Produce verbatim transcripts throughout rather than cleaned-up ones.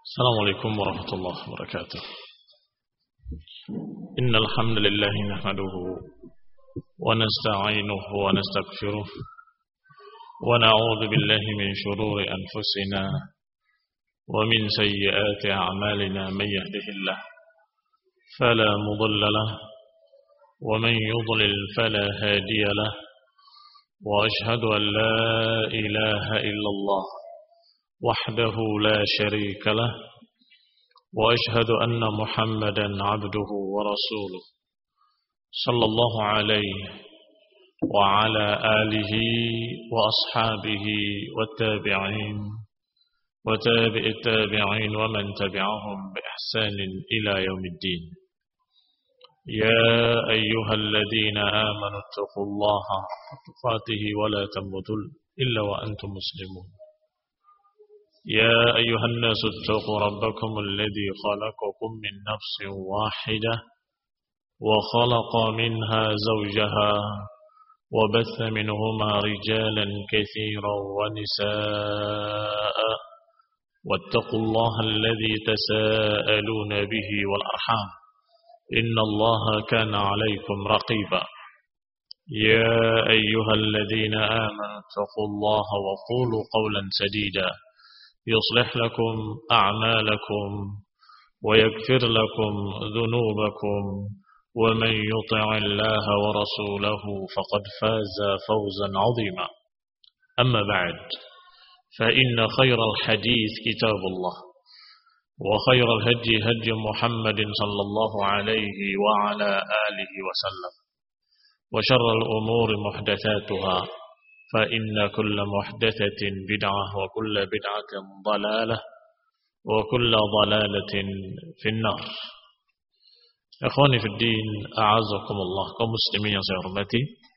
السلام عليكم ورحمة الله وبركاته. إن الحمد لله نحمده ونستعينه ونستغفره ونعوذ بالله من شرور أنفسنا ومن سيئات أعمالنا. من يهده الله فلا مضل له ومن يضلل فلا هادي له، وأشهد أن لا إله إلا الله وحده لا شريك له، وأشهد أن محمدا عبده ورسوله صلى الله عليه وعلى آله وأصحابه والتابعين وتابع التابعين ومن تبعهم بإحسان إلى يوم الدين. يا أيها الذين آمنوا اتقوا الله حق تقاته ولا تموتن إلا وأنتم مسلمون. يا أيها الناس اتقوا ربكم الذي خلقكم من نفس واحدة وخلق منها زوجها وبث منهما رجالا كثيرا ونساء، واتقوا الله الذي تساءلون به والأرحام إن الله كان عليكم رقيبا. يا أيها الذين آمنوا اتقوا الله وقولوا قولا سديدا يصلح لكم أعمالكم ويغفر لكم ذنوبكم، ومن يطع الله ورسوله فقد فاز فوزا عظيما. أما بعد، فإن خير الحديث كتاب الله، وخير الهدي هدي محمد صلى الله عليه وعلى آله وسلم، وشر الأمور محدثاتها، فإن كل محدثة بدعة وكل بدعة ضلالة وكل ضلالة في النار. Ikhwani fi din, a'azakumullah, kaum muslimin yang saya hormati.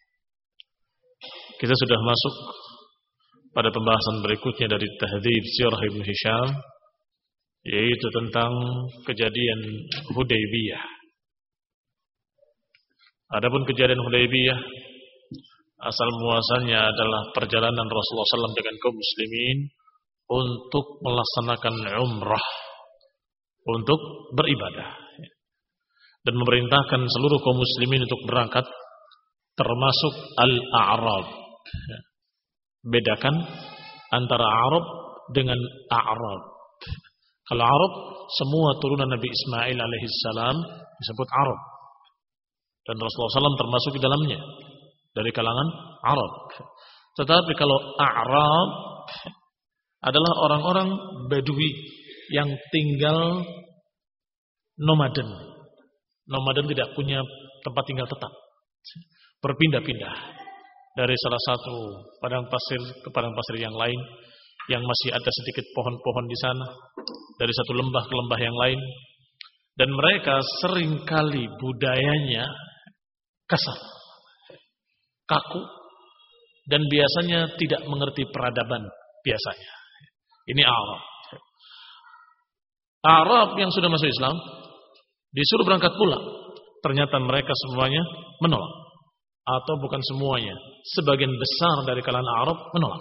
Kita sudah masuk pada pembahasan berikutnya dari Tahdhib Sirah Ibn Hisham, yaitu tentang kejadian Hudaybiyah. Adapun kejadian Hudaybiyah, asal muasalnya adalah perjalanan Rasulullah shallallahu alaihi wasallam dengan kaum muslimin untuk melaksanakan umrah, untuk beribadah, dan memerintahkan seluruh kaum muslimin untuk berangkat, termasuk al-a'rab. Bedakan antara Arab dengan a'rab. Kalau Arab, semua turunan Nabi Ismail alaihissalam disebut Arab, dan Rasulullah shallallahu alaihi wasallam termasuk di dalamnya, dari kalangan Arab. Tetapi kalau A'rab adalah orang-orang Badui yang tinggal nomaden. Nomaden tidak punya tempat tinggal tetap, berpindah-pindah dari salah satu padang pasir ke padang pasir yang lain, yang masih ada sedikit pohon-pohon di sana, dari satu lembah ke lembah yang lain. Dan mereka seringkali budayanya kasar, kaku, dan biasanya tidak mengerti peradaban biasanya. Ini Arab. Arab yang sudah masuk Islam disuruh berangkat pula, ternyata mereka semuanya menolak. Atau bukan semuanya, sebagian besar dari kalangan Arab menolak.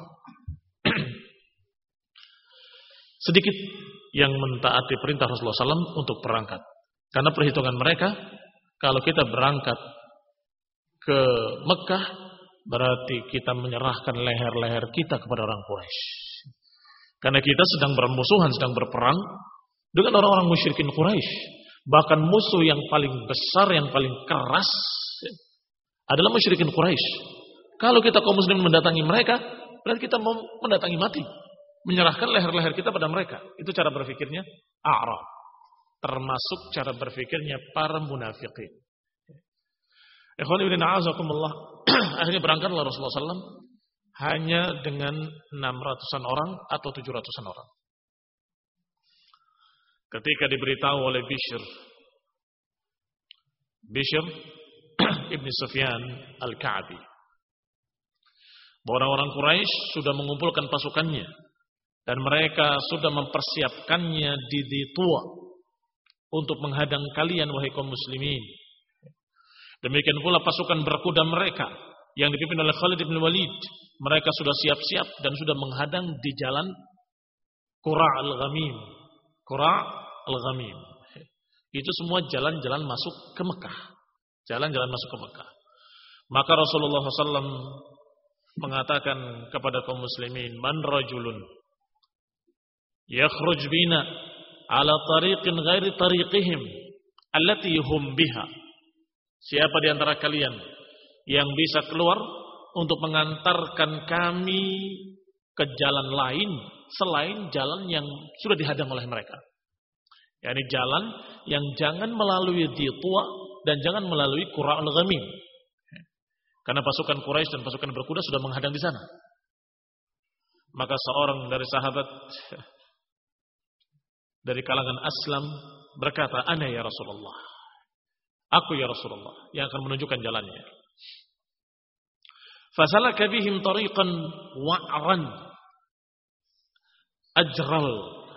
Sedikit yang mentaati perintah Rasulullah shallallahu alaihi wasallam untuk berangkat, karena perhitungan mereka, kalau kita berangkat ke Mekah berarti kita menyerahkan leher-leher kita kepada orang Quraisy. Karena kita sedang bermusuhan, sedang berperang dengan orang-orang musyrikin Quraisy. Bahkan musuh yang paling besar, yang paling keras adalah musyrikin Quraisy. Kalau kita kaum muslimin mendatangi mereka, berarti kita mau mendatangi mati, menyerahkan leher-leher kita pada mereka. Itu cara berpikirnya A'rab, termasuk cara berpikirnya para munafiqin. Ikhwan ibn a'azakumullah, akhirnya berangkatlah Rasulullah shallallahu alaihi wasallam hanya dengan enam ratusan orang atau tujuh ratusan orang. Ketika diberitahu oleh Bishr, Bishr ibn Sufyan al-Ka'bi, bahwa orang-orang Quraisy sudah mengumpulkan pasukannya dan mereka sudah mempersiapkannya di Dhitua untuk menghadang kalian wahai kaum muslimin. Demikian pula pasukan berkuda mereka yang dipimpin oleh Khalid bin Walid, mereka sudah siap-siap dan sudah menghadang di jalan Qura' al-Ghamim, Qura' al-Ghamim. Itu semua jalan-jalan masuk ke Mekah. Jalan-jalan masuk ke Mekah. Maka Rasulullah shallallahu alaihi wasallam mengatakan kepada kaum muslimin, man rajulun yakhruj bina ala tariqin ghairi tariqihim allati hum biha. Siapa di antara kalian yang bisa keluar untuk mengantarkan kami ke jalan lain selain jalan yang sudah dihadang oleh mereka. yakni jalan yang jangan melalui Dhitwa dan jangan melalui Qura' al-Ghamim. Karena pasukan Quraisy dan pasukan berkuda sudah menghadang di sana. Maka seorang dari sahabat dari kalangan Aslam berkata, "Ana ya Rasulullah." Aku ya Rasulullah yang akan menunjukkan jalannya. Fasalaka bihim tariqan wa'ran ajral.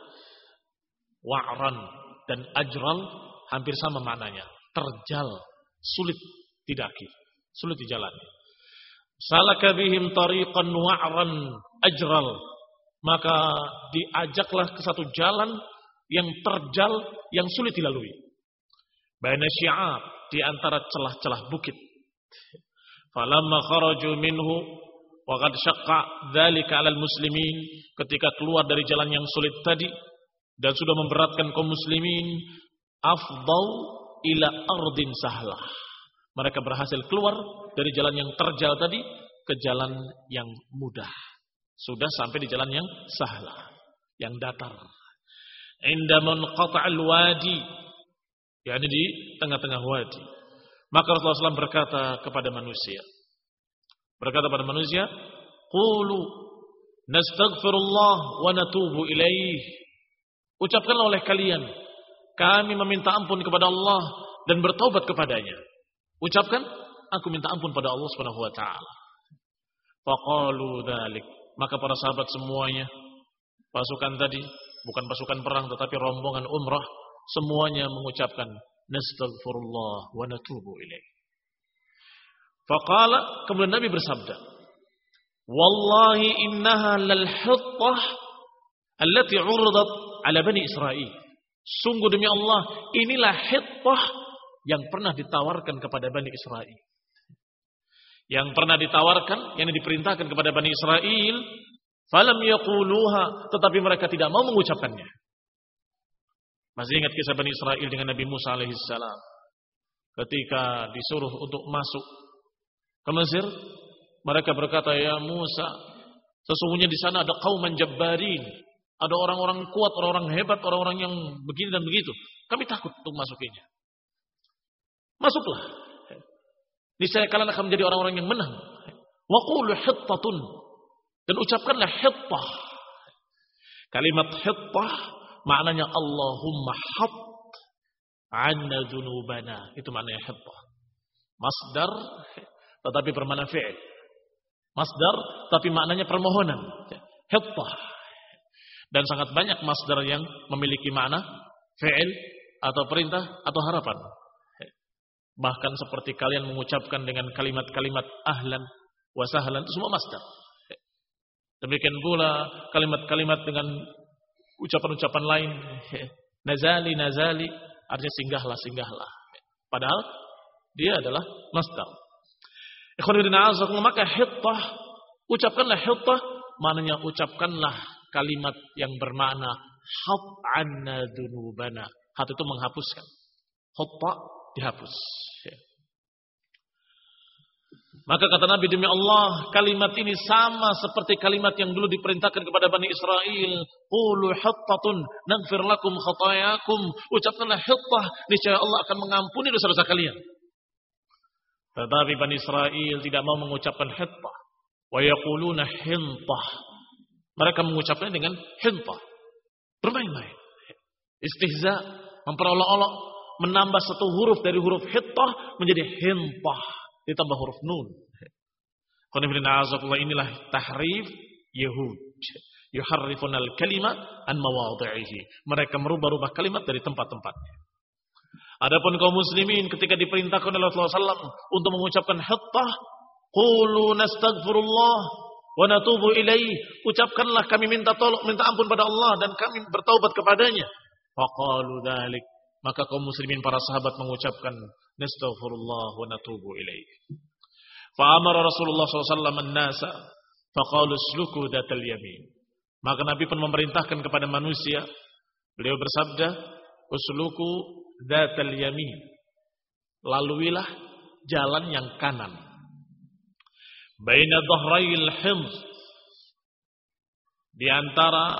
Wa'ran dan ajral hampir sama maknanya. Terjal, sulit didaki, sulit dijalani. Salaka bihim tariqan wa'ran ajral. Maka diajaklah ke satu jalan yang terjal, yang sulit dilalui. Baina syi'ab, di antara celah-celah bukit. Falamma kharaju minhu wa qad syaqqa dzalika 'alal muslimin, ketika keluar dari jalan yang sulit tadi dan sudah memberatkan kaum muslimin, afdau ila ardin sahlah. Mereka berhasil keluar dari jalan yang terjal tadi ke jalan yang mudah. Sudah sampai di jalan yang sahlah, yang datar. Inda munqata'il wadi, yakni di tengah-tengah wadi. Maka Rasulullah shallallahu alaihi wasallam berkata kepada manusia, berkata kepada manusia, qulu nastaghfirullah wa natubu ilaih. Ucapkanlah oleh kalian, kami meminta ampun kepada Allah dan bertaubat kepadanya. Ucapkan, aku minta ampun pada Allah Subhanahu wa taala. Faqalu dzalik. Maka para sahabat semuanya, pasukan tadi bukan pasukan perang tetapi rombongan umrah, semuanya mengucapkan nastaghfirullah wa natubu ilaih. Faqala, kemudian Nabi bersabda, wallahi innaha lal hittah allati 'uridat 'ala bani Israil. Sungguh demi Allah, inilah hittah yang pernah ditawarkan kepada Bani Israel. Yang pernah ditawarkan, yang diperintahkan kepada Bani Israel, falam yaquluha, tetapi mereka tidak mau mengucapkannya. Masih ingat kisah Bani Israel dengan Nabi Musa alaihissalam? Ketika disuruh untuk masuk ke Mesir, mereka berkata, ya Musa, sesungguhnya di sana ada qauman jabbarin, ada orang-orang kuat, orang-orang hebat, orang-orang yang begini dan begitu. Kami takut untuk masukinya. Masuklah. Niscaya kalian akan menjadi orang-orang yang menang. Wa qulu hittatun, dan ucapkanlah hittah. Kalimat hittah maknanya Allahumma hatt 'anna dzunubana. Itu maknanya hittah. Masdar tetapi bermakna fi'il. Masdar tapi maknanya permohonan. Hittah. Dan sangat banyak masdar yang memiliki makna fi'il atau perintah atau harapan. Bahkan seperti kalian mengucapkan dengan kalimat-kalimat ahlan wa sahlan, itu semua masdar. Demikian pula kalimat-kalimat dengan ucapan-ucapan lain, nazali nazali, artinya singgahlah singgahlah. Padahal dia adalah masdar. Ikhwan fillah, maka hittah, ucapkanlah hittah, maknanya ucapkanlah kalimat yang bermakna hat 'anna dzunubana. Hat itu menghapuskan. Hittah dihapus. Maka kata Nabi, demi Allah, kalimat ini sama seperti kalimat yang dulu diperintahkan kepada Bani Israel. Qulu hittatun naghfir lakum khatayakum. Ucapkanlah hittah, niscaya Allah akan mengampuni dosa-dosa kalian. Tetapi Bani Israel tidak mau mengucapkan hittah. Wa yaquluna hintah. Mereka mengucapkannya dengan hintah. Bermain-main. Istihza, memperolok-olok, menambah satu huruf dari huruf hittah menjadi hintah, ditambah huruf nun. Inilah tahrif Yahud. Yuharrifunal kalima an mawadhi'ihi. Mereka merubah-rubah kalimat dari tempat-tempatnya. Adapun kaum muslimin ketika diperintahkan oleh Rasulullah shallallahu alaihi wasallam untuk mengucapkan hittah, qulu nastaghfirullah wa natubu ilaih. Ucapkanlah kami minta tolong, minta ampun pada Allah dan kami bertaubat kepadanya. Faqalu dzalik, maka kaum muslimin para sahabat mengucapkan nastaghfirullah wa natubu ilaih. Fa amara Rasulullah sallallahu alaihi wasallam an-nasa faqalu isluku dzatal yamin. Maka Nabi pun memerintahkan kepada manusia, beliau bersabda, usluku dzatal yamin. Laluilah jalan yang kanan. Baina dhahrayil himz, di antara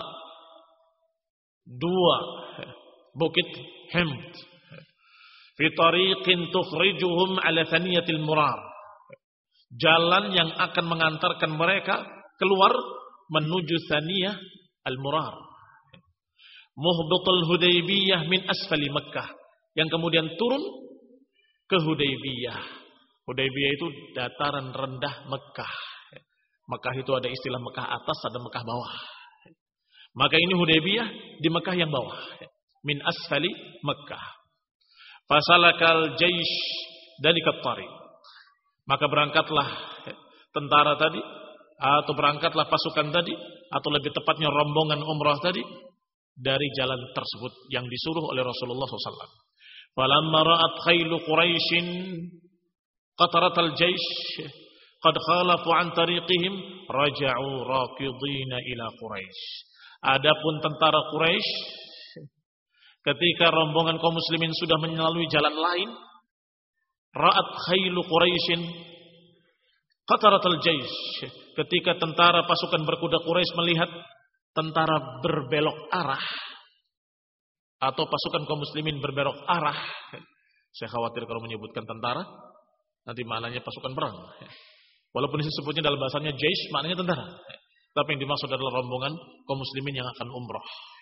dua bukit Himd, fi tariqin tukhrijuhum ala thaniyatil murar, jalan yang akan mengantarkan mereka keluar menuju Thaniyah al-Murar, muhbitul Hudaybiyah min asfali Makkah, yang kemudian turun ke Hudaybiyah. Hudaybiyah itu dataran rendah Mekah. Mekah itu ada istilah Mekah atas, ada Mekah bawah. Maka ini Hudaybiyah di Mekah yang bawah, min asfali Mekah. Fasalakal jaish dalikal tariq, maka berangkatlah tentara tadi, atau berangkatlah pasukan tadi, atau lebih tepatnya rombongan umrah tadi, dari jalan tersebut yang disuruh oleh Rasulullah shallallahu alaihi wasallam. Falamma ra'at khailu Quraisyin qataratal jaish qad khalafu an tariqihim raja'u raqidina ila Quraisy. Adapun tentara Quraisy, ketika rombongan kaum muslimin sudah melalui jalan lain, ra'at khailu Quraisyin qataratal jaish, ketika tentara pasukan berkuda Quraisy melihat tentara berbelok arah, atau pasukan kaum muslimin berbelok arah. Saya khawatir kalau menyebutkan tentara nanti maknanya pasukan perang. Walaupun disebutnya dalam bahasanya jaish, maknanya tentara. Tapi yang dimaksud adalah rombongan kaum muslimin yang akan umrah.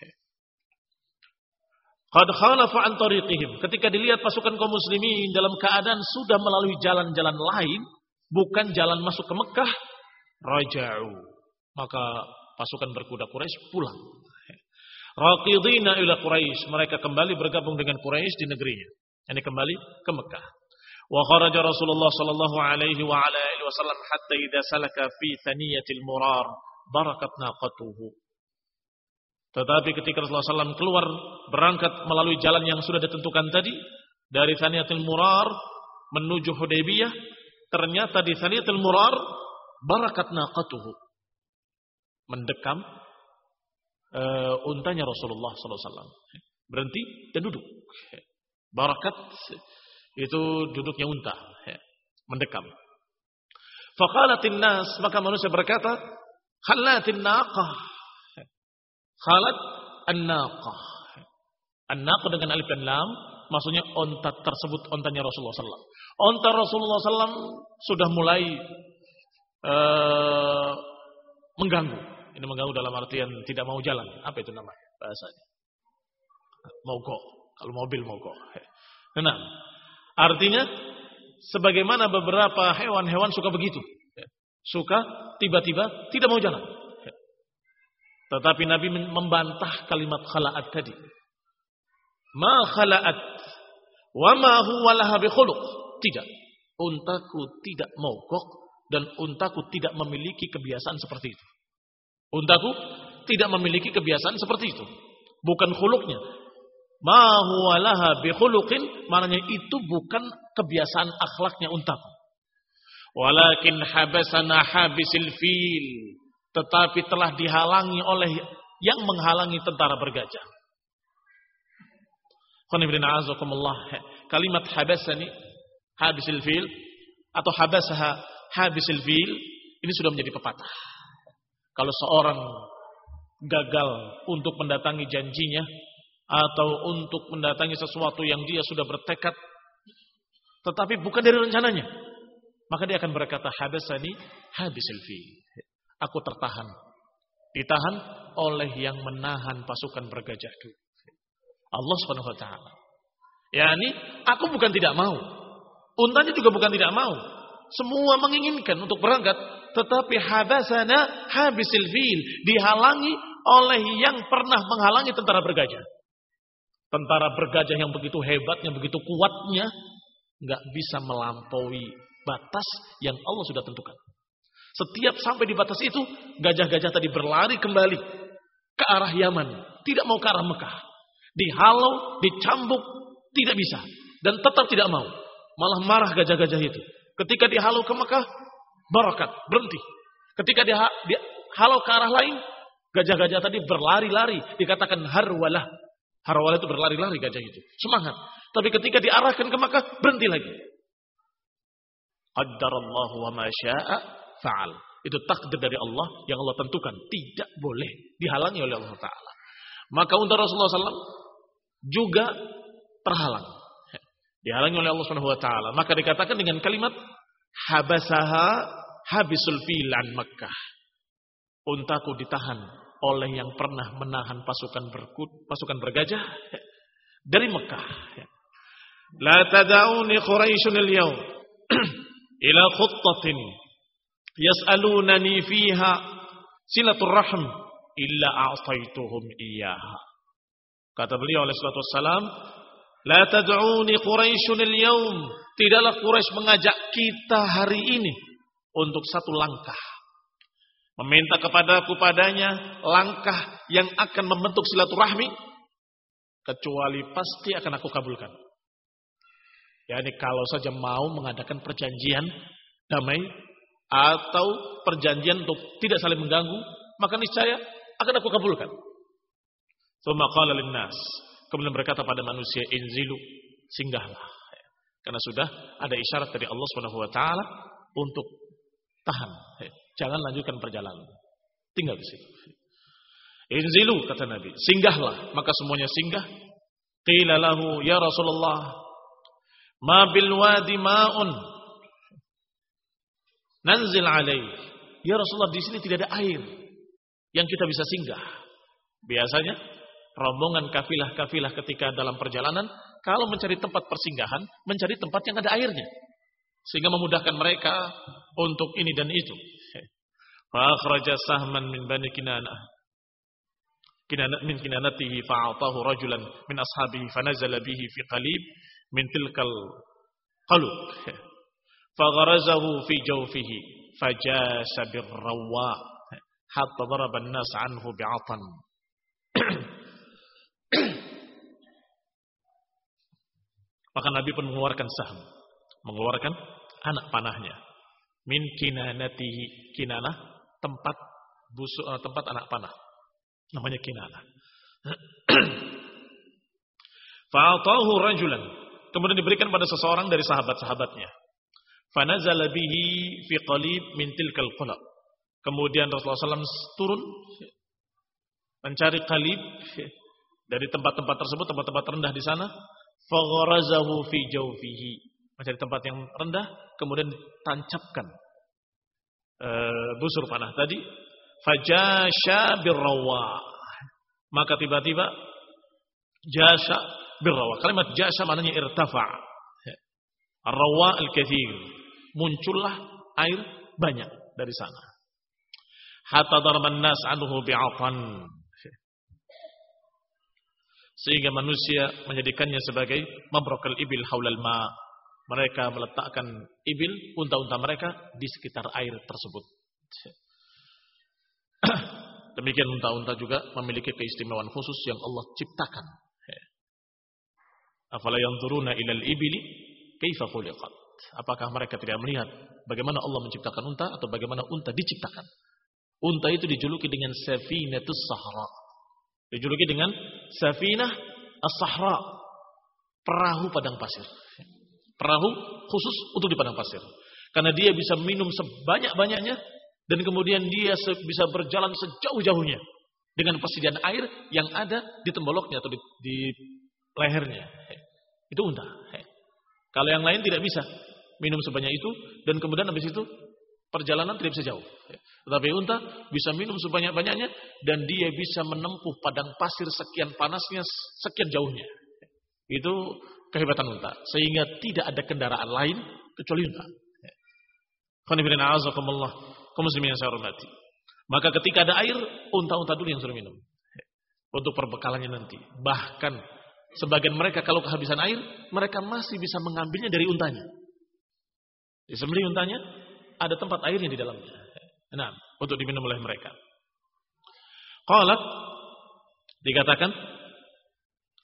Qad khalafu an tariqihim, ketika dilihat pasukan kaum muslimin dalam keadaan sudah melalui jalan-jalan lain, bukan jalan masuk ke Mekah, raja'u, maka pasukan berkuda Quraisy pulang. Raqidina ila Quraisy, mereka kembali bergabung dengan Quraisy di negerinya. Ini kembali ke Mekah. Wa kharaja Rasulullah sallallahu alaihi wa ala alihi wasallam hatta idza salaka fi thaniyatil murar barakat naqatuhu. Tetapi ketika Rasulullah sallallahu alaihi wasallam keluar berangkat melalui jalan yang sudah ditentukan tadi dari Thaniyatul Murar menuju Hudaybiyah, ternyata di Thaniyatul Murar barakat naqatuhu, mendekam uh, untanya Rasulullah sallallahu alaihi wasallam. Berhenti dan duduk. Barakat itu duduknya unta, mendekam. Faqalatin nas, maka manusia berkata, khalatin naqah. Khalat an-naqah. An-naqah dengan alif dan lam, maksudnya onta tersebut ontanya Rasulullah sallallahu alaihi wasallam. Onta Rasulullah sallallahu alaihi wasallam sudah mulai uh, mengganggu. Ini mengganggu dalam artian tidak mau jalan. Apa itu namanya bahasanya? Mogok. Kalau mobil mogok. Nah, artinya sebagaimana beberapa hewan-hewan suka begitu. Suka tiba-tiba tidak mau jalan. Tetapi Nabi membantah kalimat khala'at tadi. Ma khala'at wa ma huwa laha bi khuluq. Tidak. Untaku tidak mogok dan untaku tidak memiliki kebiasaan seperti itu. Untaku tidak memiliki kebiasaan seperti itu. Bukan khuluknya. Ma huwa laha bi khuluqin, maknanya itu bukan kebiasaan akhlaknya untaku. Walakin habasana habisil fil, tetapi telah dihalangi oleh yang menghalangi tentara bergajah. Kalimat habasani habisil fil atau habasaha habisil fil ini sudah menjadi pepatah. Kalau seorang gagal untuk mendatangi janjinya atau untuk mendatangi sesuatu yang dia sudah bertekad tetapi bukan dari rencananya, maka dia akan berkata habasani habisil fil. Aku tertahan, ditahan oleh yang menahan pasukan bergajah itu. Allah Subhanahu wa taala. Yani aku bukan tidak mau, untanya juga bukan tidak mau. Semua menginginkan untuk berangkat, tetapi habasana habisil fil, dihalangi oleh yang pernah menghalangi tentara bergajah. Tentara bergajah yang begitu hebatnya, begitu kuatnya, nggak bisa melampaui batas yang Allah sudah tentukan. Setiap sampai di batas itu, gajah-gajah tadi berlari kembali ke arah Yaman, tidak mau ke arah Mekah. Dihalau, dicambuk, tidak bisa. Dan tetap tidak mau. Malah marah gajah-gajah itu. Ketika dihalau ke Mekah, barakat, berhenti. Ketika dihalau ke arah lain, gajah-gajah tadi berlari-lari. Dikatakan harwalah. Harwalah itu berlari-lari gajah itu. Semangat. Tapi ketika diarahkan ke Mekah, berhenti lagi. Qaddarallahu wa ma syaa fa'al. Itu takdir dari Allah yang Allah tentukan. Tidak boleh dihalangi oleh Allah Ta'ala. Maka unta Rasulullah shallallahu alaihi wasallam juga terhalang. Dihalangi oleh Allah Subhanahu wa Ta'ala. Maka dikatakan dengan kalimat habasaha habisul fil an Makkah. Untaku ditahan oleh yang pernah menahan pasukan berkut, pasukan bergajah dari Mekah. La tad'uni Quraisyun al-yawm ila khuttatin yas'alunani fiha silaturrahim illa a'taituhum iyyaha. Kata beliau alaihi salatu wassalam, la tad'uni Quraisyun al-yawm, tidaklah Quraisy mengajak kita hari ini untuk satu langkah. Meminta kepadaku padanya langkah yang akan membentuk silaturahmi, kecuali pasti akan aku kabulkan. Yani kalau saja mau mengadakan perjanjian damai atau perjanjian untuk tidak saling mengganggu, maka niscaya akan aku kabulkan. Tsumma qala linnas, kemudian berkata pada manusia, inzilu, singgahlah. Karena sudah ada isyarat dari Allah Subhanahu wa taala untuk tahan. Jangan lanjutkan perjalanan. Tinggal di situ. Inzilu, kata Nabi, singgahlah. Maka semuanya singgah. Qila lahu ya Rasulullah, ma bil wadi ma'un nanzil alaih. Ya Rasulullah, di sini tidak ada air yang kita bisa singgah. Biasanya rombongan kafilah-kafilah ketika dalam perjalanan, kalau mencari tempat persinggahan, mencari tempat yang ada airnya, sehingga memudahkan mereka untuk ini dan itu. Fa akhraja sahman min bani Kinanah. Kinanah min kinanatihi fa'atahu rajulan min ashabihi fanazala bihi fi qalib min tilkal qalub. Fagharazahu fi jawfihi fajasa birrawa hatta daraba an-nas anhu bi'atan. Maka Nabi pun mengeluarkan saham, mengeluarkan anak panahnya. Min kinanatihi, kinanah tempat busuk, tempat anak panah, namanya kinanah. Fa'atahu rajulan, kemudian diberikan pada seseorang dari sahabat-sahabatnya. Fanazala bihi fi qalib min tilkal qalab. Kemudian Rasulullah shallallahu alaihi wasallam turun mencari qalib dari tempat-tempat tersebut, tempat-tempat rendah di sana. Fagharazahu fi jawfihi, mencari tempat yang rendah, kemudian ditancapkan e, busur panah tadi. Fajasha birrawa, maka tiba-tiba jasha birrawa. Kalimat jasha maknanya irtafa. Ar-rawa al-kathir, muncullah air banyak dari sana. Hatta darban nas anhu bi'atan, sehingga manusia menjadikannya sebagai mabrokal ibil haulal ma. Mereka meletakkan ibil, unta-unta mereka di sekitar air tersebut. Demikian unta-unta juga memiliki keistimewaan khusus yang Allah ciptakan. Afala yanzuruna ilal ibili kaifa khuliqat. Apakah mereka tidak melihat bagaimana Allah menciptakan unta atau bagaimana unta diciptakan? Unta itu dijuluki dengan safinatus sahra. Dijuluki dengan safinah as-sahra, perahu padang pasir. Perahu khusus untuk di padang pasir. Karena dia bisa minum sebanyak-banyaknya dan kemudian dia bisa berjalan sejauh-jauhnya dengan persediaan air yang ada di temboloknya atau di, di lehernya. Itu unta. Kalau yang lain tidak bisa minum sebanyak itu dan kemudian habis itu perjalanan tidak bisa jauh. Tetapi unta bisa minum sebanyak-banyaknya dan dia bisa menempuh padang pasir sekian panasnya, sekian jauhnya. Itu kehebatan unta. Sehingga tidak ada kendaraan lain kecuali unta. Qanifirina azakumullah, kaum muslimin yang saya hormati. Maka ketika ada air, unta-unta dulu yang suruh minum. Untuk perbekalannya nanti. Bahkan sebagian mereka kalau kehabisan air, mereka masih bisa mengambilnya dari untanya. Disembelih untanya, ada tempat airnya di dalamnya. Nah, untuk diminum oleh mereka. Qalat, dikatakan,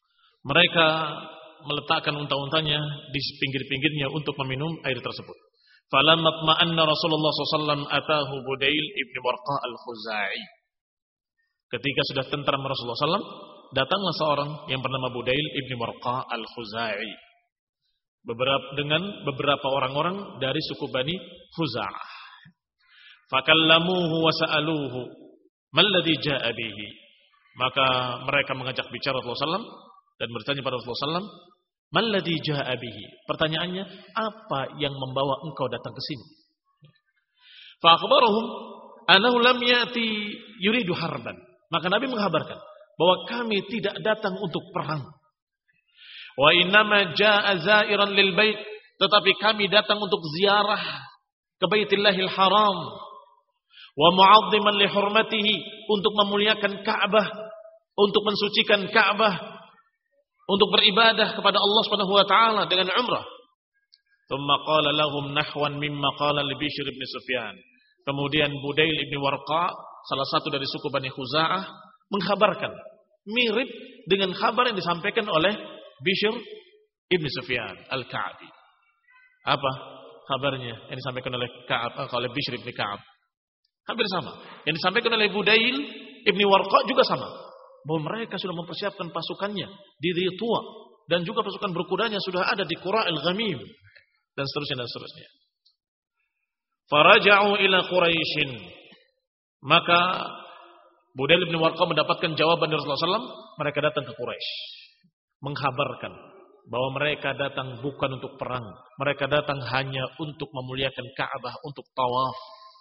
Mereka meletakkan unta-untanya di pinggir-pinggirnya untuk meminum air tersebut. Falamma tma'anna Rasulullah sallallahu alaihi wasallam atahu Budail ibn Warqa al-Khuzai. Ketika sudah tentram Rasulullah sallallahu alaihi wasallam, datanglah seorang yang bernama Budail ibn Warqa al-Khuzai. Beberapa dengan beberapa orang-orang dari suku Bani Khuza'ah. Fakallamuhu wa sa'aluhu mal ladzi ja'a bihi. Maka mereka mengajak bicara Rasulullah sallallahu alaihi wasallam dan bertanya pada Rasulullah sallallahu alaihi wasallam, "Man ladzi jaa'a bihi?" Pertanyaannya, apa yang membawa engkau datang ke sini? Fa akhbarahum annahu lam yati yuridu harban. Maka Nabi menghabarkan bahwa kami tidak datang untuk perang. Wa innama jaa'a zairan lil bait, tetapi kami datang untuk ziarah ke Baitillahil Haram. Wa mu'azziman li hurmatihi, untuk memuliakan Ka'bah, untuk mensucikan Ka'bah, untuk beribadah kepada Allah Subhanahu wa taala dengan umrah. Tsumma qala lahum nahwan mimma qala li Bishr bin Sufyan. Kemudian Budail bin Warqa, salah satu dari suku Bani Khuza'ah, mengkhabarkan mirip dengan kabar yang disampaikan oleh Bishr bin Sufyan Al-Ka'bi. Apa kabarnya yang disampaikan oleh Ka'ab, oleh Bishr bin Ka'ab? Hampir sama. Yang disampaikan oleh Budail bin Warqa juga sama. Bahwa mereka sudah mempersiapkan pasukannya di Ritua, dan juga pasukan berkudanya sudah ada di Qura'il Ghamim, dan seterusnya dan seterusnya. Faraja'u ila Quraisyin. Maka Budail bin Warqa mendapatkan jawaban dari Rasulullah sallallahu alaihi wasallam. Mereka datang ke Quraisy mengkhabarkan bahwa mereka datang bukan untuk perang, mereka datang hanya untuk memuliakan Ka'bah, untuk tawaf.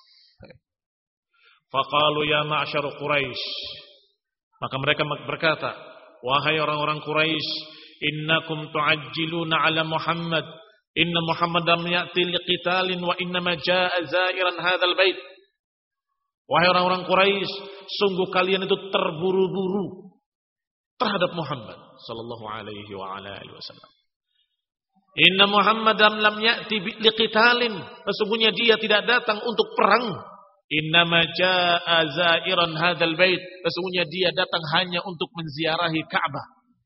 Faqalu ya ma'syar Quraisy. Maka mereka berkata, wahai orang-orang Quraisy, innakum tu'ajjiluna ala Muhammad, inna Muhammadan ya'ti liqitalin wa innama jaa'a zairan hadzal bait. Wahai orang-orang Quraisy, sungguh kalian itu terburu-buru terhadap Muhammad sallallahu alaihi wa ala alihi wasallam. Inna Muhammadan lam ya'ti liqitalin, sesungguhnya dia tidak datang untuk perang. Innama jaa'a zairan hadzal bait, sesungguhnya dia datang hanya untuk menziarahi Ka'bah.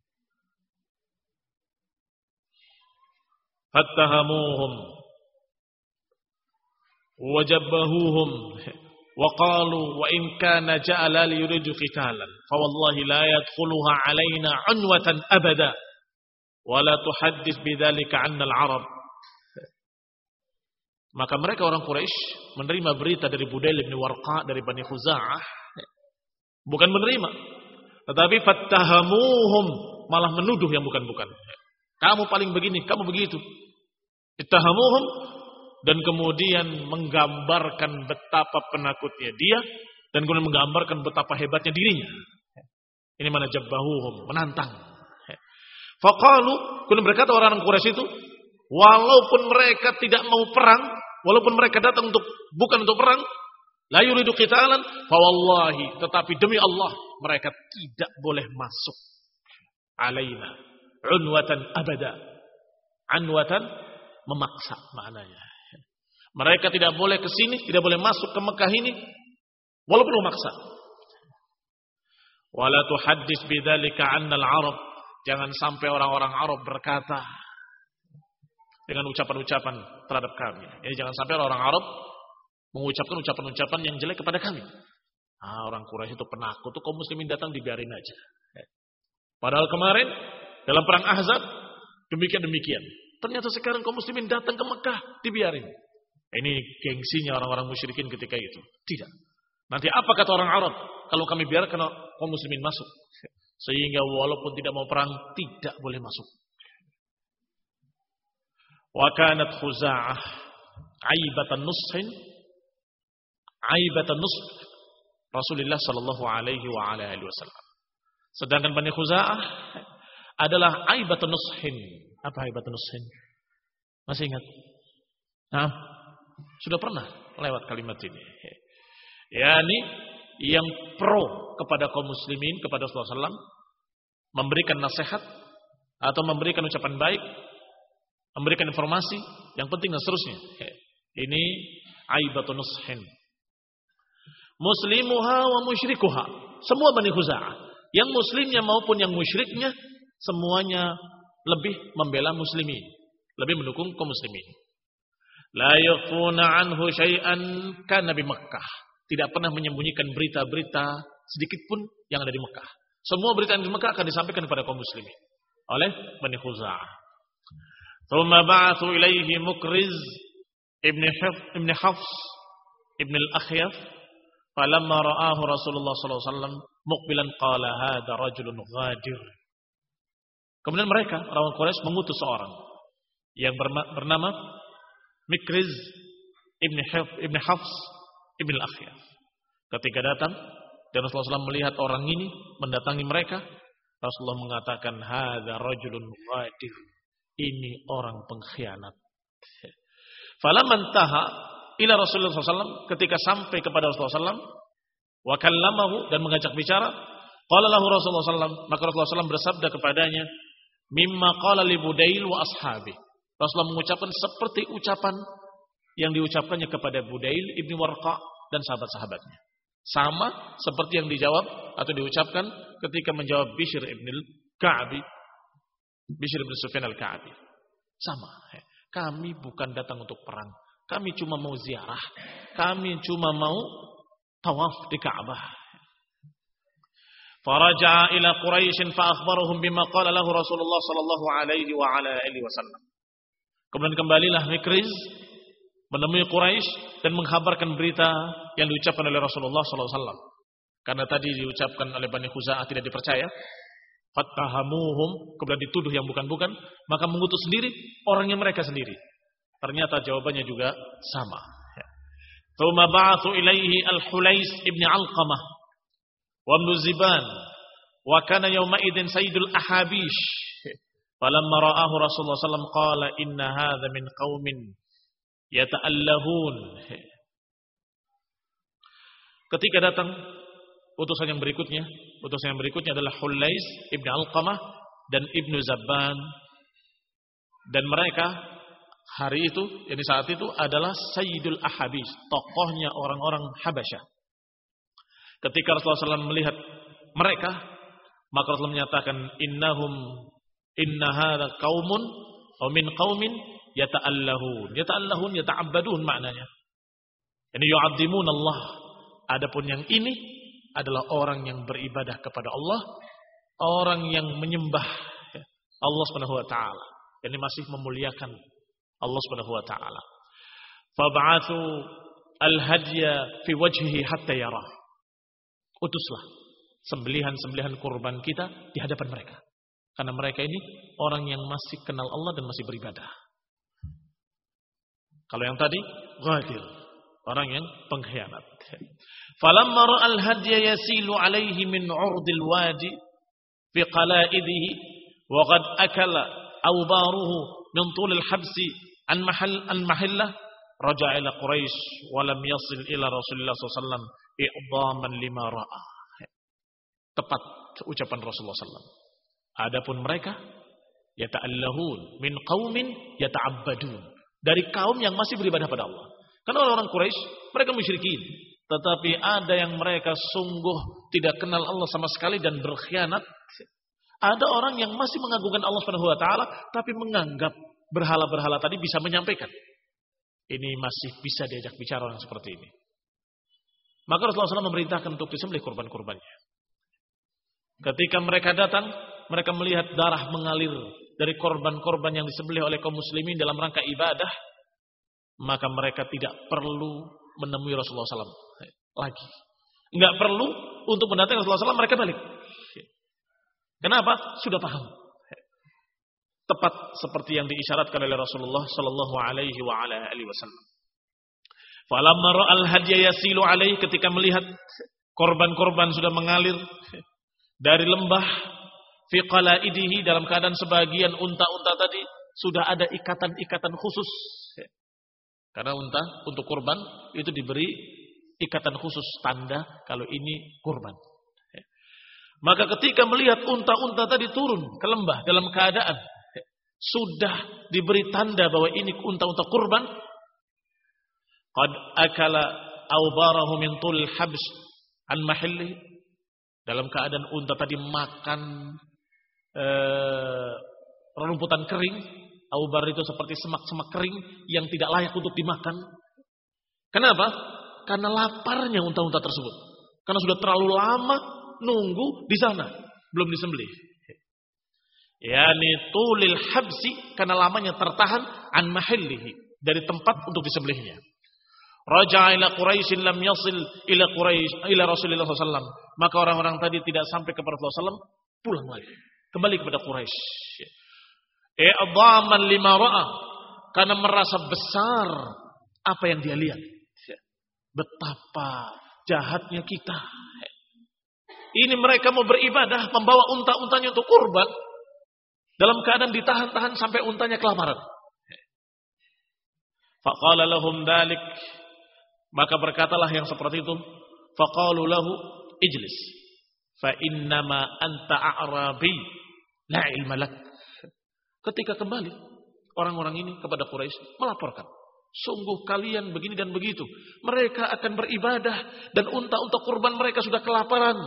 Fattahamuhum wajabbahuhum wa qalu wa in kana ja'ala li yuridu qitalan fa wallahi la yadkhuluha alaina unwatan abada wa la tuhaddits bidzalika 'anna al-'arab. Maka mereka orang Quraisy menerima berita dari Budail bin Warqa dari Bani Khuza'ah, bukan menerima, tetapi fattahamuhum, malah menuduh yang bukan-bukan. Kamu paling begini, kamu begitu. Ittahamuhum, dan kemudian menggambarkan betapa penakutnya dia, dan kemudian menggambarkan betapa hebatnya dirinya. Ini mana jabbahuhum, menantang. Faqalu, kemudian berkata orang-orang Quraisy itu, walaupun mereka tidak mau perang, walaupun mereka datang untuk bukan untuk perang, la yuridu qitalan, fa wallahi, tetapi demi Allah mereka tidak boleh masuk alaina unwatan abada. Anwatan memaksa maknanya. Mereka tidak boleh ke sini, tidak boleh masuk ke Mekah ini walaupun memaksa. Wala tuhaddits bidzalika 'anna al-'arab, jangan sampai orang-orang Arab berkata dengan ucapan-ucapan terhadap kami. Jadi jangan sampai orang Arab mengucapkan ucapan-ucapan yang jelek kepada kami. Ah, orang Quraisy itu penakut, tuh kaum muslimin datang dibiarin aja. Padahal kemarin dalam perang Ahzab demikian-demikian. Ternyata sekarang kaum muslimin datang ke Mekah dibiarin. Ini gengsinya orang-orang musyrikin ketika itu. Tidak. Nanti apa kata orang Arab kalau kami biarkan kaum muslimin masuk? Sehingga walaupun tidak mau perang tidak boleh masuk. Wa kanat Khuza'ah aibatan nushin aibatan nush Rasulullah sallallahu alaihi wa ala alihi wasallam. Sedangkan Bani Khuza'ah adalah aibatan nushin. Apa aibatan nushin? Masih ingat? Nah, sudah pernah lewat kalimat ini. Yani yang pro kepada kaum muslimin, kepada Rasulullah sallallahu alaihi wasallam, memberikan nasihat atau memberikan ucapan baik, memberikan informasi yang penting dan seterusnya. Ini aibatun nushin. Muslimuha wa musyrikuha. Semua Bani Khuza'ah, yang muslimnya maupun yang musyriknya, Semuanya lebih membela muslimin, lebih mendukung kaum muslimin. La yakhfuna anhu syai'an kana bi Makkah. Tidak pernah menyembunyikan berita-berita sedikit pun yang ada di Mekah. Semua berita yang di Mekah akan disampaikan kepada kaum muslimin oleh Bani Khuza'ah. Thumma ba'athu ilaihi Mukriz ibn Hafs ibn Hafs ibn al-Akhyaf. Falamma ra'ahu Rasulullah sallallahu alaihi wasallam muqbilan qala hadha rajulun ghadir. Kemudian mereka orang Quraisy mengutus seorang yang bernama Mikriz ibn Hafs ibn Hafs ibn al-Akhyaf. Ketika datang dan Rasulullah sallallahu alaihi wasallam melihat orang ini mendatangi mereka, Rasulullah mengatakan hadza rajulun ghadir. Ini orang pengkhianat. Falamman taha ila Rasulullah sallallahu alaihi wasallam, ketika sampai kepada Rasulullah sallallahu alaihi wasallam wa kallamahu dan mengajak bicara, qala lahu Rasulullah sallallahu alaihi wasallam, maka Rasulullah sallallahu alaihi wasallam bersabda kepadanya, mimma qala li Budail wa ashabi. Rasulullah mengucapkan seperti ucapan yang diucapkannya kepada Budail ibni Warqa dan sahabat-sahabatnya. Sama seperti yang dijawab atau diucapkan ketika menjawab Bishr ibn al-Ka'bi, Bishr ibn Sufyan al-Ka'bi. Sama. Kami bukan datang untuk perang. Kami cuma mau ziarah. Kami cuma mau tawaf di Ka'bah. Faraja'a ila Quraisy fa akhbarahum bima qala lahu Rasulullah sallallahu alaihi wa ala alihi wasallam. Kemudian kembalilah Mikriz menemui Quraisy dan menghabarkan berita yang diucapkan oleh Rasulullah sallallahu alaihi wasallam. Karena tadi diucapkan oleh Bani Khuza'ah tidak dipercaya, fattahamuhum, kemudian dituduh yang bukan-bukan, maka mengutus sendiri orangnya mereka sendiri. Ternyata jawabannya juga sama. Tsumma ba'atsu ilaihi al-Hulais ibn Alqamah wa ibn Ziban wa kana yawma idzin sayyidul ahabish. Falamma ra'ahu Rasulullah sallallahu alaihi wasallam qala inna hadza min qaumin yata'allahun. Ketika datang utusan yang berikutnya, utusan yang berikutnya adalah Hulais ibn Alqamah dan ibnu Zabban, dan mereka hari itu, yani saat itu adalah Sayyidul Ahabis, tokohnya orang-orang Habasyah. Ketika Rasulullah sallallahu alaihi wasallam melihat mereka, maka Rasulullah menyatakan innahum inna hadza qaumun aw min qaumin yata'allahun. Yata'allahun yata'abbadun maknanya. Yani yu'azzimun Allah. Adapun yang ini adalah orang yang beribadah kepada Allah, orang yang menyembah Allah Subhanahu wa taala. Yani masih memuliakan Allah Subhanahu wa taala. Fab'atsu al-hadya fi wajhihi hatta yara. Utuslah sembelihan-sembelihan kurban kita di hadapan mereka. Karena mereka ini orang yang masih kenal Allah dan masih beribadah. Kalau yang tadi ghadir, orang yang pengkhianat. Falamma ra'al hadya yasilu alaihi min 'urdil wadi fi qalaidihi wa qad akala awbaruhu min tulil habsi an mahal an mahillah raja'a ila Quraisy wa lam yasil ila Rasulullah sallallahu alaihi wasallam i'dhaman lima ra'a. Tepat ucapan Rasulullah sallallahu alaihi wasallam. Adapun mereka yata'allahun min qaumin yata'abbadun, dari kaum yang masih beribadah pada Allah. Karena orang-orang Quraisy mereka musyrikin, tetapi ada yang mereka sungguh tidak kenal Allah sama sekali dan berkhianat. Ada orang yang masih mengagungkan Allah Subhanahu wa taala tapi menganggap berhala-berhala tadi bisa menyampaikan. Ini masih bisa diajak bicara orang seperti ini. Maka Rasulullah sallallahu alaihi wasallam memerintahkan untuk disembelih kurban-kurbannya. Ketika mereka datang, mereka melihat darah mengalir dari korban-korban yang disembelih oleh kaum muslimin dalam rangka ibadah, maka mereka tidak perlu menemui Rasulullah sallallahu alaihi wasallam lagi. Enggak perlu untuk mendatangi Rasulullah sallallahu alaihi wasallam, mereka balik. Kenapa? Sudah paham. Tepat seperti yang diisyaratkan oleh Rasulullah sallallahu alaihi wa ala alihi wasallam. Falamma ra'al hadya yasilu alaihi, ketika melihat korban-korban sudah mengalir dari lembah, fi qalaidihi, dalam keadaan sebagian unta-unta tadi sudah ada ikatan-ikatan khusus. Karena unta untuk kurban itu diberi ikatan khusus, tanda kalau ini kurban. Maka ketika melihat unta-unta tadi turun ke lembah dalam keadaan sudah diberi tanda bahwa ini unta-unta kurban, qad akala awbarahu min tul habs an mahilli, dalam keadaan unta tadi makan eh, Rumputan kering, aubar itu seperti semak-semak kering yang tidak layak untuk dimakan. Kenapa? Karena laparnya unta-unta tersebut. Karena sudah terlalu lama nunggu di sana, belum disembelih. Yani tulil habsi, karena lamanya tertahan an mahillihi, dari tempat untuk disembelihnya. Raja'a ila Quraisy lam yasil ila Quraisy ila Rasulullah sallallahu alaihi wasallam. Maka orang-orang tadi tidak sampai kepada Rasulullah sallallahu alaihi wasallam, pulang lagi, kembali kepada Quraisy. I'dhaman lima ra'a, karena merasa besar apa yang dia lihat. Betapa jahatnya kita. Ini mereka mau beribadah, membawa unta-untanya untuk kurban, dalam keadaan ditahan-tahan sampai untanya kelaparan. Faqala lahum dzalik, maka berkatalah yang seperti itu, faqalu lahu ijlis fa innama anta a'rabi la ilma lak. Ketika kembali orang-orang ini kepada Quraisy melaporkan, sungguh kalian begini dan begitu, mereka akan beribadah dan unta-unta kurban mereka sudah kelaparan.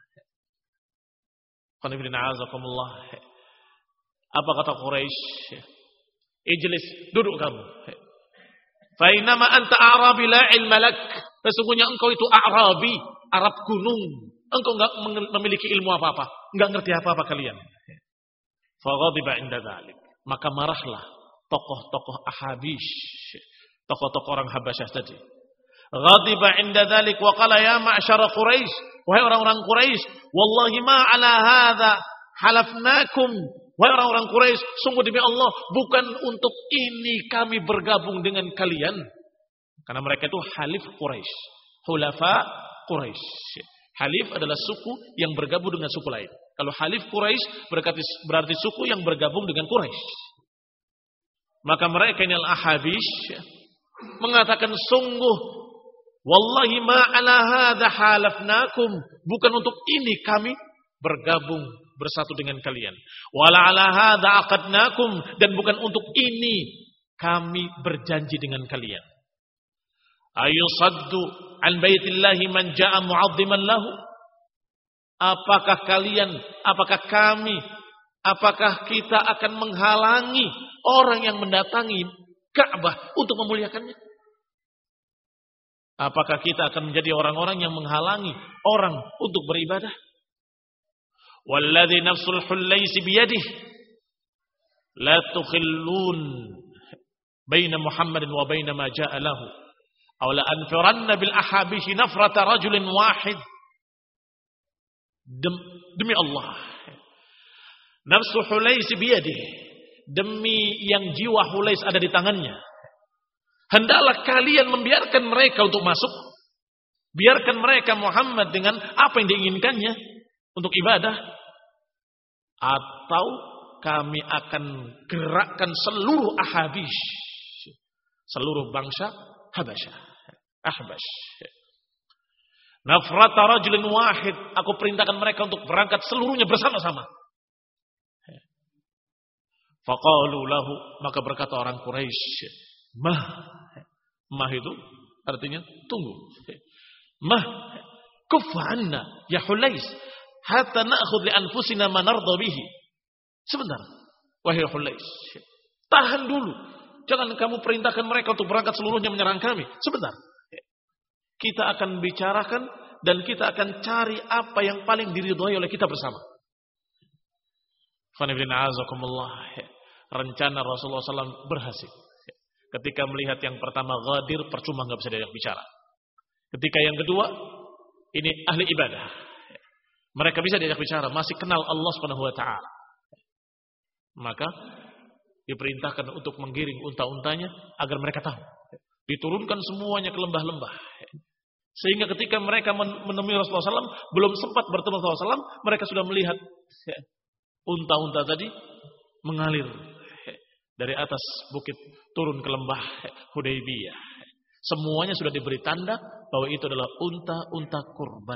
Apa kata Quraisy? Ijlis, duduk kamu. Fa innama anta a'rabi la ilma lak. Sesungguhnya engkau itu a'rabi, Arab gunung. Engkau enggak memiliki ilmu apa-apa, enggak ngerti apa-apa kalian. Fa ghadiba inda dzalik. Maka marahlah tokoh-tokoh Ahabish, tokoh-tokoh orang Habasyah tadi. Ghadiba inda dzalik wa qala ya ma'syara Quraisy, wahai orang-orang Quraisy, wallahi ma ala hadza halafnakum. Wahai orang-orang Quraisy, sungguh demi Allah, bukan untuk ini kami bergabung dengan kalian. Karena mereka itu halif Quraisy, hulafa Quraisy. Halif adalah suku yang bergabung dengan suku lain. Kalau halif Quraisy berarti, berarti suku yang bergabung dengan Quraisy. Maka mereka ini al-Ahabish mengatakan, sungguh wallahi ma ala hadza halafnakum, bukan untuk ini kami bergabung bersatu dengan kalian. Wala ala hadza aqadnakum, dan bukan untuk ini kami berjanji dengan kalian. Ayusaddu an baitillahi man jaa mu'azziman lahu. Apakah kalian, apakah kami, apakah kita akan menghalangi orang yang mendatangi Ka'bah untuk memuliakannya? Apakah kita akan menjadi orang-orang yang menghalangi orang untuk beribadah? Walladzi nafsul hullaisi biyadihi la tukhillun baina Muhammadin wa baina ma jaa lahu aw la anfiranna bil ahabishi nafrata rajulin wahid. Dem, demi Allah, nafsu Hulaisi biyadihi, demi yang jiwa Hulais ada di tangannya, hendaklah kalian membiarkan mereka untuk masuk, biarkan mereka Muhammad dengan apa yang diinginkannya untuk ibadah, atau kami akan gerakkan seluruh Ahabish, seluruh bangsa Habasyah, Ahbash. Nafrata rajulin wahid, aku perintahkan mereka untuk berangkat seluruhnya bersama-sama. Faqalu lahu, maka berkata orang Quraisy, mah, mah itu artinya tunggu. Mah, kuffa anna ya Hulais, hatta na'khudh li anfusina ma narda bihi. Sebentar, wahai Hulais, tahan dulu. Jangan kamu perintahkan mereka untuk berangkat seluruhnya menyerang kami. Sebentar. Kita akan bicarakan dan kita akan cari apa yang paling diridhoi oleh kita bersama. Rencana Rasulullah shallallahu alaihi wasallam berhasil. Ketika melihat yang pertama Ghadir, percuma nggak bisa diajak bicara. Ketika yang kedua, ini ahli ibadah, mereka bisa diajak bicara, masih kenal Allah subhanahu wa taala. Maka diperintahkan untuk menggiring unta-untanya agar mereka tahu. Diturunkan semuanya ke lembah-lembah. Sehingga ketika mereka menemui Rasulullah shallallahu alaihi wasallam, belum sempat bertemu Rasulullah shallallahu alaihi wasallam, mereka sudah melihat unta-unta tadi mengalir dari atas bukit turun ke lembah Hudaybiyah. Semuanya sudah diberi tanda bahwa itu adalah unta-unta kurban.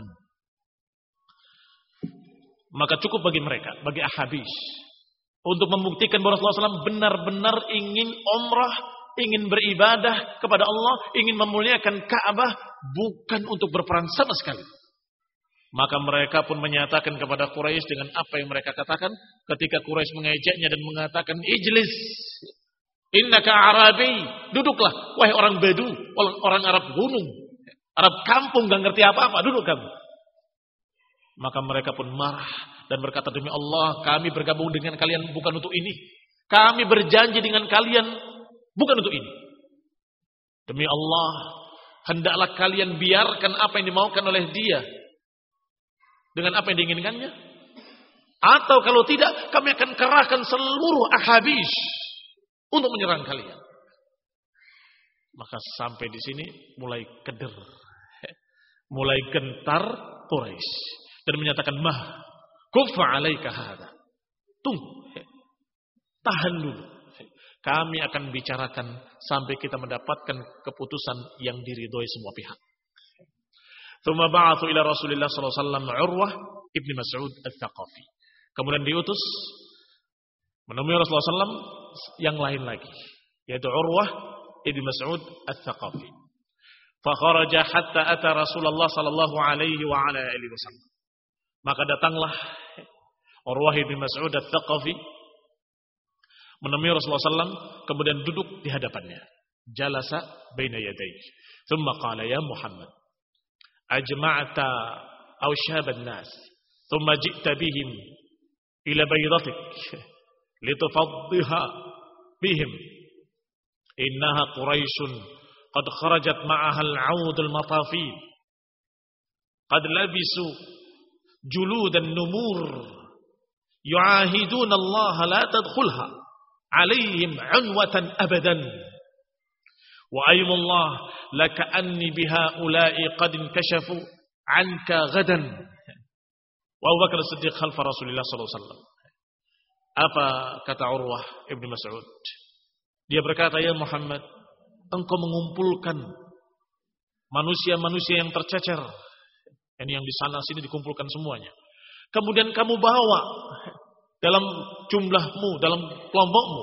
Maka cukup bagi mereka, bagi Ahabish, untuk membuktikan bahwa Rasulullah shallallahu alaihi wasallam benar-benar ingin umrah, ingin beribadah kepada Allah, ingin memuliakan Ka'bah, bukan untuk berperang sama sekali. Maka mereka pun menyatakan kepada Quraisy dengan apa yang mereka katakan ketika Quraisy mengejeknya dan mengatakan, "Ijlis, innaka Arabi." Duduklah, wahai orang Badu, orang Arab gunung, Arab kampung, gak ngerti apa-apa, duduk kamu. Maka mereka pun marah dan berkata, "Demi Allah, kami bergabung dengan kalian bukan untuk ini. Kami berjanji dengan kalian bukan untuk ini. Demi Allah, hendaklah kalian biarkan apa yang dimaukan oleh dia dengan apa yang diinginkannya. Atau kalau tidak, kami akan kerahkan seluruh Ahhabis untuk menyerang kalian." Maka sampai di sini mulai keder, mulai gentar Quraisy dan menyatakan, "Mah, kuffa 'alaika hadza." Tunggu, tahan dulu. Kami akan bicarakan sampai kita mendapatkan keputusan yang diridhoi semua pihak. Tsumma ba'athu ila Rasulillah sallallahu alaihi wasallam Urwah ibn Mas'ud Ats-Tsaqafi. Kemudian diutus menemui Rasulullah sallallahu alaihi wasallam yang lain lagi, yaitu Urwah ibn Mas'ud Ats-Tsaqafi. Fa kharaja hatta ata Rasulullah sallallahu alaihi wa ala alihi wasallam. Maka datanglah Urwah ibn Mas'ud Ats-Tsaqafi menemui Rasulullah sallallahu alaihi wasallam, kemudian duduk di hadapannya. Jalasa baina yadayhi. Tsumma qala, "Ya Muhammad, ajma'ta aw syaban nas, thumma ji'ta bihim ila baydatik litufaddiha bihim. Innaha Quraisyun qad kharajat ma'aha al-'aud al-matafil. Qad labisu juludan numur yu'ahiduna Allah la tadkhulha 'alayhim 'unwatan abadan. Wa aymullah laka'anni biha'ula'i qad inkashafu 'anka ghadan." Wa Abu Bakar As-Siddiq khalfa Rasulullah sallallahu alaihi wasallam. Apa kata Urwah Ibn Mas'ud? Dia berkata, "Ya Muhammad, engkau mengumpulkan manusia-manusia yang tercecer, ini yang di sana sini dikumpulkan semuanya. Kemudian kamu bawa dalam jumlahmu, dalam kelompokmu,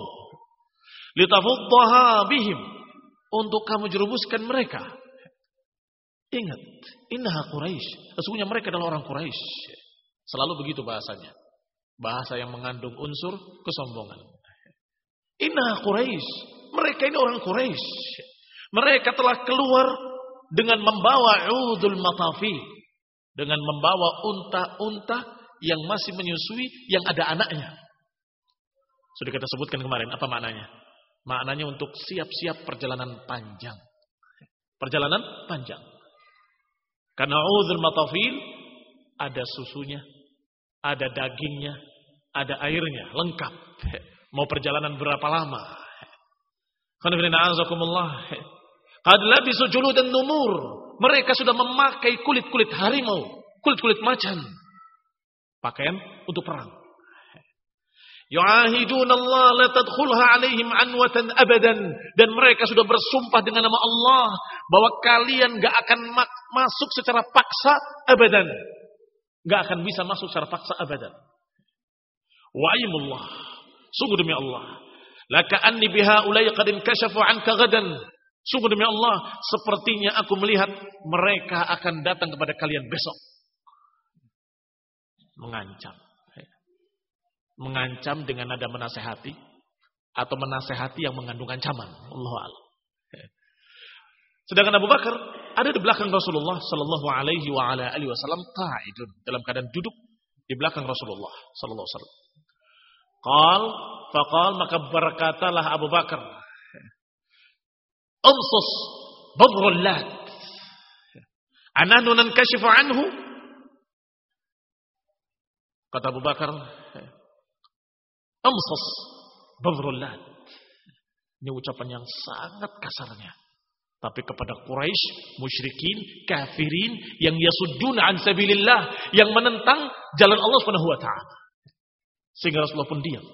litafuddaha bihim, untuk kamu jerumuskan mereka. Ingat, innaha Quraisy, sesungguhnya mereka adalah orang Quraisy." Selalu begitu bahasanya. Bahasa yang mengandung unsur kesombongan. Innaha Quraisy, mereka ini orang Quraisy. Mereka telah keluar dengan membawa udul matafi, dengan membawa unta-unta yang masih menyusui, yang ada anaknya. Sudah kita sebutkan kemarin, apa maknanya? Maknanya untuk siap-siap perjalanan panjang. Perjalanan panjang. Karena udul matafil ada susunya, ada dagingnya, ada airnya, lengkap. Mau perjalanan berapa lama? Qad labisu juludan numur. Mereka sudah memakai kulit-kulit harimau, kulit-kulit macan. Pakaian untuk perang. Yu'ahiduna Allah la tadkhulha 'alaihim 'anwatan abadan, dan mereka sudah bersumpah dengan nama Allah bahwa kalian enggak akan masuk secara paksa abadan. Enggak akan bisa masuk secara paksa abadan. Wa aymullah, sungguh demi Allah, laka'anni biha ulai qad inkashafu 'anka ghadan. Sungguh demi Allah, sepertinya aku melihat mereka akan datang kepada kalian besok. Mengancam. Mengancam dengan nada menasehati atau menasehati yang mengandung ancaman. Allahu a'lam. Sedangkan Abu Bakar ada di belakang Rasulullah sallallahu alaihi wa ala alihi wasallam, qa'idun, dalam keadaan duduk di belakang Rasulullah sallallahu alaihi wasallam. Qal, faqal, maka berkatalah Abu Bakar, "Umsus badrul lat, anahnu nankashifu anhu." Kata Abu Bakar, "Umsus badrul lat." Ini ucapan yang sangat kasarnya. Tapi kepada Quraisy, musyrikin, kafirin yang yasudduna an sabilillah, yang menentang jalan Allah Subhanahu wa taala. Sehingga Rasulullah pun diam.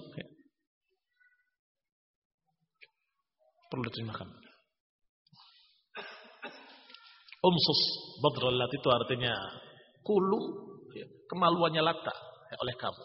Perlu diterimakan. Umsus badrul lat itu artinya kulu, kemaluannya Lata oleh kamu.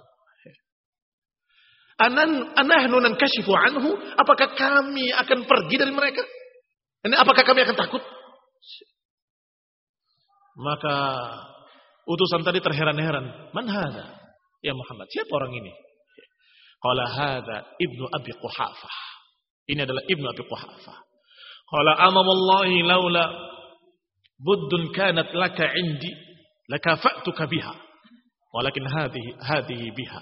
Anan anahnu nankashifu anhu, apakah kami akan pergi dari mereka? Ini apakah kami akan takut? Maka Utusan tadi terheran-heran. Man hadza? Ya Muhammad, siapa orang ini? Qala hadza Ibnu Abi Quhafah. Ini adalah Ibnu Abi Quhafah. Qala amma wallahi laula buddun kanat laka indi lakafa'tuka biha. Walakin hadhihi hadhihi biha.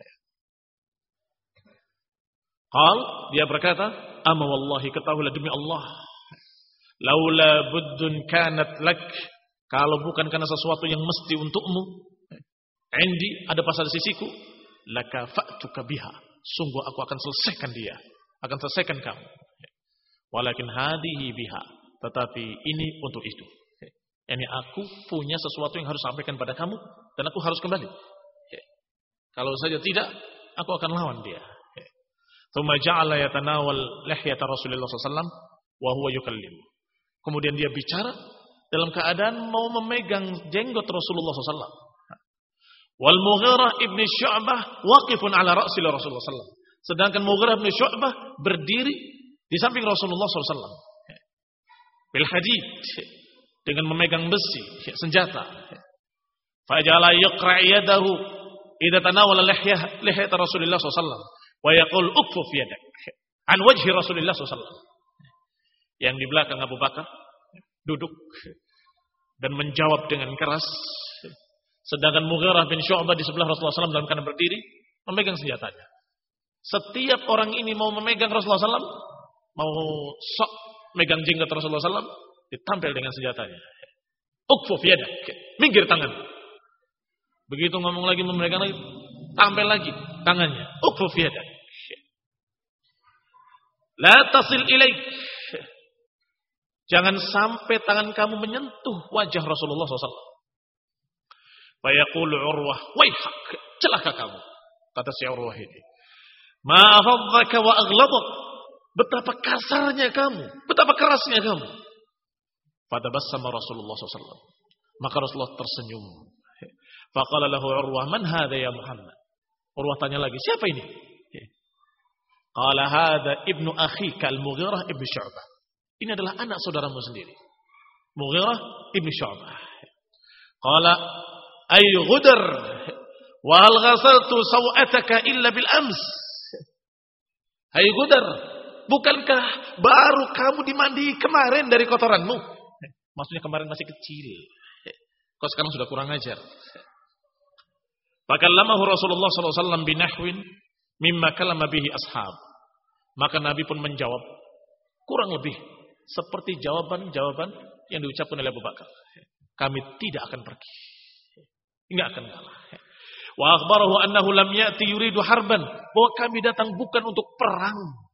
Qal, dia berkata, amma wallahi, ketahuilah demi Allah, laula buddun kanat lak, kalau bukan karena sesuatu yang mesti untukmu, indi, ada pasal sisiku, lakafa'tuka biha, sungguh aku akan selesaikan dia, akan selesaikan kamu. Walakin hadihi biha, tetapi ini untuk itu. Yani aku punya sesuatu yang harus sampaikan pada kamu dan aku harus kembali. Kalau saja tidak, aku akan lawan dia. Tsumma ja'ala yatanawal lihyata Rasulullah sallallahu alaihi wasallam wa huwa yukallim. Kemudian dia bicara dalam keadaan mau memegang jenggot Rasulullah sallallahu alaihi wasallam. Wal Mughirah ibn Syu'bah waqifun ala ra'sil Rasulullah sallallahu alaihi wasallam. Sedangkan Mughirah ibn Syu'bah berdiri di samping Rasulullah sallallahu alaihi wasallam. Bil hadid, dengan memegang besi, senjata. Fajala yaqra' yadahu idza tanawala lihyah lihyat Rasulullah sallallahu alaihi wasallam wa yaqul ukfuf yadak an wajhi Rasulullah sallallahu alaihi wasallam. Yang di belakang Abu Bakar duduk dan menjawab dengan keras, sedangkan Mughirah bin Syu'bah di sebelah Rasulullah sallallahu alaihi wasallam dalam keadaan berdiri memegang senjatanya. Setiap orang ini mau memegang Rasulullah sallallahu alaihi wasallam, mau sok megang jenggot Rasulullah sallallahu alaihi wasallam, ditampil dengan senjatanya. Ukfuf yadak, minggir tangan. Begitu ngomong lagi, memegang lagi, tampil lagi tangannya. Ukfuf yadak, la tasil ilaik, jangan sampai tangan kamu menyentuh wajah Rasulullah sallallahu alaihi wasallam. Fayaqulu Urwah, waihak, celaka kamu, kata si Urwah ini. Ma afadhaka wa aghladak, betapa kasarnya kamu, betapa kerasnya kamu. Fatabassama Rasulullah sallallahu alaihi wasallam, maka Rasulullah tersenyum. Faqala lahu Urwah, man hadha ya Muhammad? Urwah tanya lagi, siapa ini? Qala hadha ibnu akhika al-Mughirah ibnu Syu'bah. Ini adalah anak saudaramu sendiri, Mughirah ibnu Syu'bah. Qala ay ghudar wa hal ghasaltu sawataka illa bil ams. Hai Ghudar, bukankah baru kamu dimandi kemarin dari kotoranmu? Maksudnya kemarin masih kecil, kok sekarang sudah kurang ajar. Fakallamahu Rasulullah sallallahu alaihi wasallam binahwin mimma kalama bihi ashab. Maka Nabi pun menjawab kurang lebih seperti jawaban-jawaban yang diucapkan oleh Abu Bakar. Kami tidak akan pergi, enggak akan kalah. Wa akhbarahu annahu lam ya'ti yuridu harban, bahwa kami datang bukan untuk perang.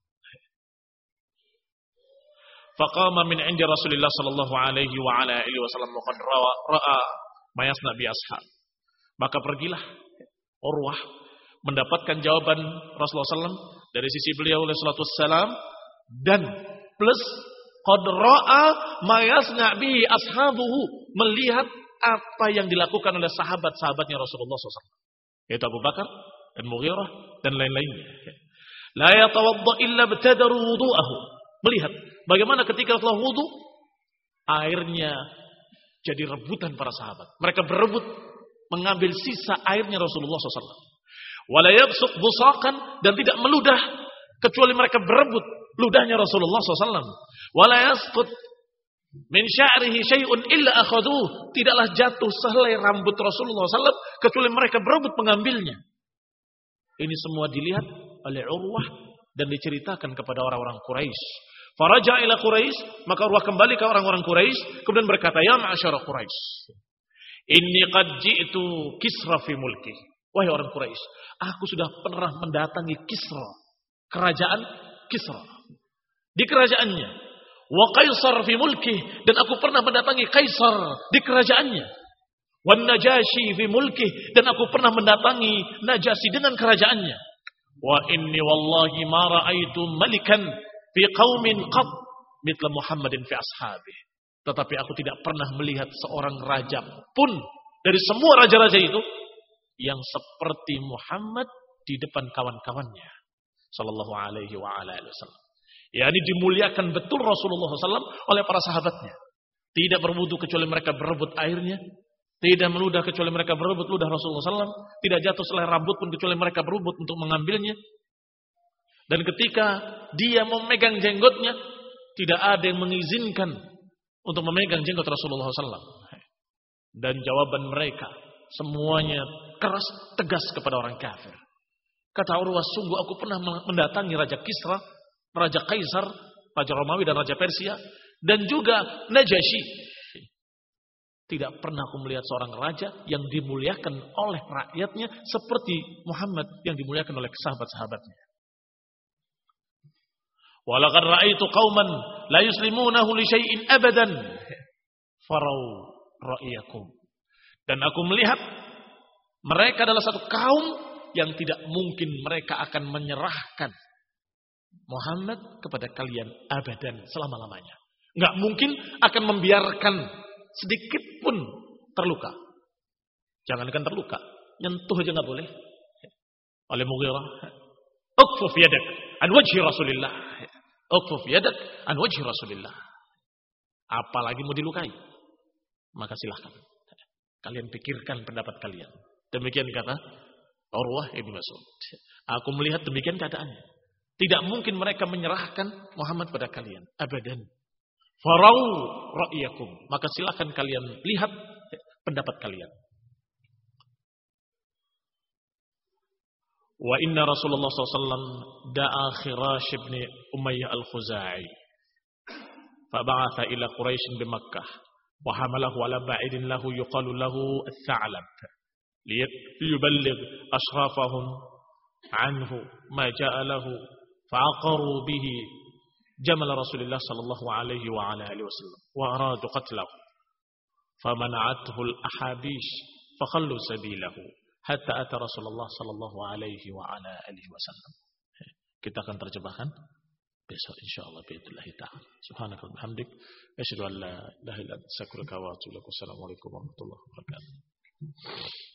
Faqama min 'indi Rasulillah sallallahu alaihi wa ala alihi wasallam qad ra'a ma yasna bi ashab. Maka pergilah Urwah mendapatkan jawaban Rasulullah sallallahu alaihi wasallam dari sisi beliau alaihi salatu wassalam, dan plus qad ra'a ma yasna bi ashabuhu, melihat apa yang dilakukan oleh sahabat-sahabatnya Rasulullah sallallahu alaihi wasallam, yaitu Abu Bakar dan Mughirah dan lain-lainnya. La yatawadda illa btadaru wudu'ahu, melihat bagaimana ketika setelah wudu airnya jadi rebutan para sahabat. Mereka berebut mengambil sisa airnya Rasulullah sallallahu alaihi wasallam. Wala yabsuq busaqan, dan tidak meludah kecuali mereka berebut ludahnya Rasulullah sallallahu alaihi wasallam. Wala yasqut min sya'rihi syai'un illa akhaduh, tidaklah jatuh sehelai rambut Rasulullah sallallahu alaihi wasallam kecuali mereka berebut mengambilnya. Ini semua dilihat oleh Urwah dan diceritakan kepada orang-orang Quraisy. Faraja ila Quraisy, maka Urwah kembali ke orang-orang Quraisy kemudian berkata, ya ma'asyara Quraisy, inni qad ji'tu Kisra fi mulki. Wahai orang Quraisy, aku sudah pernah mendatangi Kisra, kerajaan Kisra, di kerajaannya. Wa Qaisar fi mulki, dan aku pernah mendatangi Kaisar di kerajaannya. Wan Najashi fi mulki, dan aku pernah mendatangi Najasyi dengan kerajaannya. Wa inni wallahi ma ra'aitu malikan fi qaumin qad mithla Muhammadin fi ashabihi. Tetapi aku tidak pernah melihat seorang raja pun dari semua raja-raja itu yang seperti Muhammad di depan kawan-kawannya sallallahu alaihi wa ala alihi wasallam. yakni dimuliakan betul Rasulullah sallallahu alaihi wasallam oleh para sahabatnya. Tidak berwudu kecuali mereka berebut airnya, Tidak meludah kecuali mereka berebut ludah Rasulullah shallallahu alaihi wasallam. Tidak jatuh selai rambut pun kecuali mereka berebut untuk mengambilnya. Dan ketika dia memegang jenggotnya, tidak ada yang mengizinkan untuk memegang jenggot Rasulullah shallallahu alaihi wasallam. Dan jawaban mereka semuanya keras, tegas kepada orang kafir. Kata Urwah, sungguh aku pernah mendatangi Raja Kisra, Raja Kaisar, Raja Romawi dan Raja Persia, dan juga Najasyi. Tidak pernah aku melihat seorang raja yang dimuliakan oleh rakyatnya seperti Muhammad yang dimuliakan oleh sahabat-sahabatnya. Walaqad ra'aitu qauman la yuslimunahu li syai'in abadan farau ra'yakum. Dan aku melihat mereka adalah satu kaum yang tidak mungkin mereka akan menyerahkan Muhammad kepada kalian abadan, selama-lamanya. Enggak mungkin akan membiarkan sedikit pun terluka. Jangankan terluka, nyentuh aja enggak boleh. Oleh Mughirah, "Uqfuf yadak an wajhi Rasulillah." Uqfuf yadak an wajhi Rasulillah. Apalagi mau dilukai, maka silahkan. Kalian pikirkan pendapat kalian. Demikian kata Urwah ibn Mas'ud. Aku melihat demikian keadaannya. Tidak mungkin mereka menyerahkan Muhammad pada kalian. Abadan. Farau ra'yakum. Maka silakan kalian lihat pendapat kalian. Wa inna Rasulullah sallallahu alaihi wasallam da'a Khirash ibn Umayyah al-Khuzai. Faba'atha ila Quraisy bi Makkah. Wa hamalahu ala ba'idin lahu yuqalu lahu al-Tha'lab. Liyuballigh ashrafahum anhu ma ja'a lahu. Fa'aqaru bihi jamal Rasulullah sallallahu alaihi wa ala alihi wasallam wa aradu qatlahu famana'athu al-ahabish fakhallu sabilahu hatta ata Rasulullah sallallahu alaihi wa ala alihi wasallam. Kita akan terjemahkan besok insyaallah biidznillah taala. Subhanakallahumma wa bihamdik asyhadu an la ilaha illa anta astaghfiruka wa atubu ilaik. Wassalamualaikum warahmatullahi wabarakatuh.